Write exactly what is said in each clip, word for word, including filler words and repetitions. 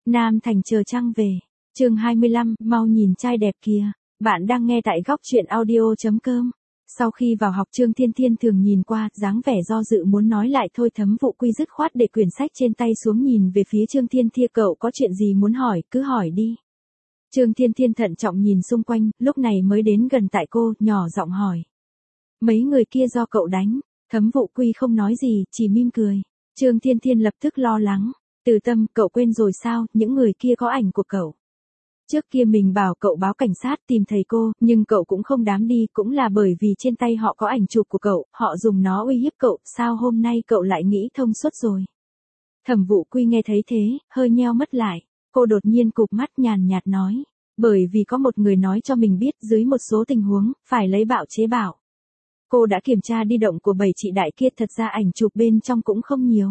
Nam Thành chờ trăng về. Chương hai mươi lăm, mau nhìn trai đẹp kìa. Bạn đang nghe tại góc truyện audio chấm com. Sau khi vào học Trương Thiên Thiên thường nhìn qua, dáng vẻ do dự muốn nói lại thôi. Thẩm Vụ Quy dứt khoát để quyển sách trên tay xuống nhìn về phía Trương Thiên Thiên, cậu có chuyện gì muốn hỏi, cứ hỏi đi. Trương Thiên Thiên thận trọng nhìn xung quanh, lúc này mới đến gần tại cô, nhỏ giọng hỏi. Mấy người kia do cậu đánh. Thẩm Vụ Quy không nói gì, chỉ mỉm cười. Trương Thiên Thiên lập tức lo lắng. Từ Tâm, cậu quên rồi sao, những người kia có ảnh của cậu. Trước kia mình bảo cậu báo cảnh sát tìm thầy cô, nhưng cậu cũng không dám đi, cũng là bởi vì trên tay họ có ảnh chụp của cậu, họ dùng nó uy hiếp cậu, sao hôm nay cậu lại nghĩ thông suốt rồi. Thẩm Vụ Quy nghe thấy thế, hơi nheo mắt lại, cô đột nhiên cụp mắt nhàn nhạt nói, bởi vì có một người nói cho mình biết dưới một số tình huống, phải lấy bạo chế bạo. Cô đã kiểm tra đi động của bảy chị đại kia, thật ra ảnh chụp bên trong cũng không nhiều.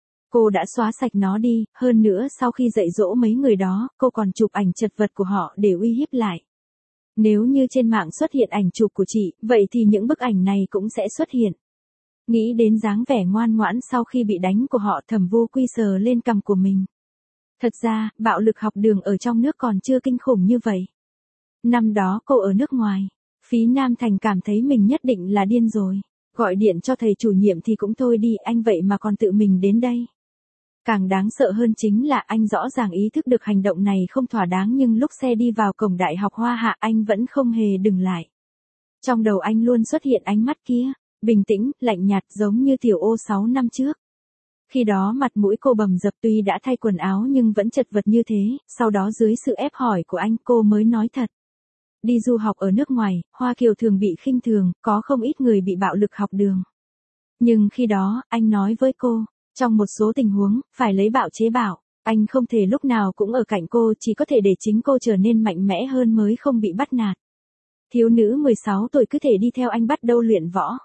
Cô đã xóa sạch nó đi, hơn nữa sau khi dạy dỗ mấy người đó, cô còn chụp ảnh chật vật của họ để uy hiếp lại. Nếu như trên mạng xuất hiện ảnh chụp của chị, vậy thì những bức ảnh này cũng sẽ xuất hiện. Nghĩ đến dáng vẻ ngoan ngoãn sau khi bị đánh của họ, Thẩm Vô Quy sờ lên cằm của mình. Thật ra, bạo lực học đường ở trong nước còn chưa kinh khủng như vậy. Năm đó cô ở nước ngoài, Phí Nam Thành cảm thấy mình nhất định là điên rồi. Gọi điện cho thầy chủ nhiệm thì cũng thôi đi, anh vậy mà còn tự mình đến đây. Càng đáng sợ hơn chính là anh rõ ràng ý thức được hành động này không thỏa đáng, nhưng lúc xe đi vào cổng Đại học Hoa Hạ anh vẫn không hề dừng lại. Trong đầu anh luôn xuất hiện ánh mắt kia, bình tĩnh, lạnh nhạt giống như Tiểu Ô sáu năm trước. Khi đó mặt mũi cô bầm dập, tuy đã thay quần áo nhưng vẫn chật vật như thế, sau đó dưới sự ép hỏi của anh cô mới nói thật. Đi du học ở nước ngoài, Hoa Kiều thường bị khinh thường, có không ít người bị bạo lực học đường. Nhưng khi đó, anh nói với cô, trong một số tình huống, phải lấy bạo chế bạo, anh không thể lúc nào cũng ở cạnh cô, chỉ có thể để chính cô trở nên mạnh mẽ hơn mới không bị bắt nạt. Thiếu nữ mười sáu tuổi cứ thể đi theo anh bắt đầu luyện võ.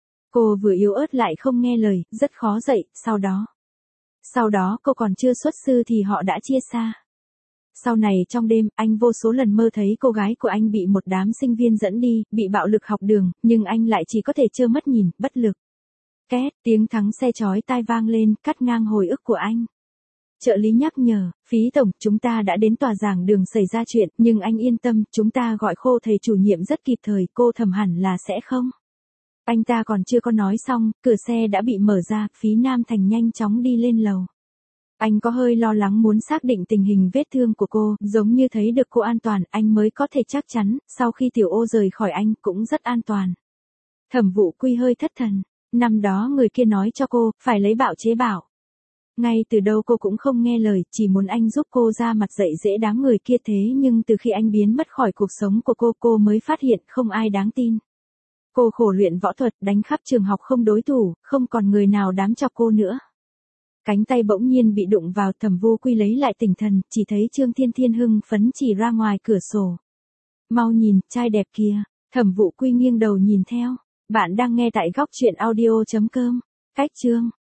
Cô vừa yếu ớt lại không nghe lời, rất khó dạy, sau đó. Sau đó cô còn chưa xuất sư thì họ đã chia xa. Sau này trong đêm, anh vô số lần mơ thấy cô gái của anh bị một đám sinh viên dẫn đi, bị bạo lực học đường, nhưng anh lại chỉ có thể trơ mắt nhìn, bất lực. Két, tiếng thắng xe chói tai vang lên, cắt ngang hồi ức của anh. Trợ lý nhắc nhở, Phí tổng, chúng ta đã đến tòa giảng đường xảy ra chuyện, nhưng anh yên tâm, chúng ta gọi khô thầy chủ nhiệm rất kịp thời, cô Thẩm hẳn là sẽ không. Anh ta còn chưa có nói xong, cửa xe đã bị mở ra, Phí Nam Thành nhanh chóng đi lên lầu. Anh có hơi lo lắng muốn xác định tình hình vết thương của cô, giống như thấy được cô an toàn, anh mới có thể chắc chắn, sau khi Tiểu Ô rời khỏi anh, cũng rất an toàn. Thẩm Vụ Quy hơi thất thần, năm đó người kia nói cho cô, phải lấy bạo chế bạo. Ngay từ đầu cô cũng không nghe lời, chỉ muốn anh giúp cô ra mặt dạy dễ đám người kia, thế nhưng từ khi anh biến mất khỏi cuộc sống của cô, cô mới phát hiện không ai đáng tin. Cô khổ luyện võ thuật, đánh khắp trường học không đối thủ, không còn người nào dám chọc cô nữa. Cánh tay bỗng nhiên bị đụng vào, Thẩm Vô Quy lấy lại tinh thần, chỉ thấy Trương Thiên Thiên hưng phấn chỉ ra ngoài cửa sổ. Mau nhìn, trai đẹp kìa. Thẩm Vụ Quy nghiêng đầu nhìn theo. Bạn đang nghe tại góc truyện audio chấm com. Cách chương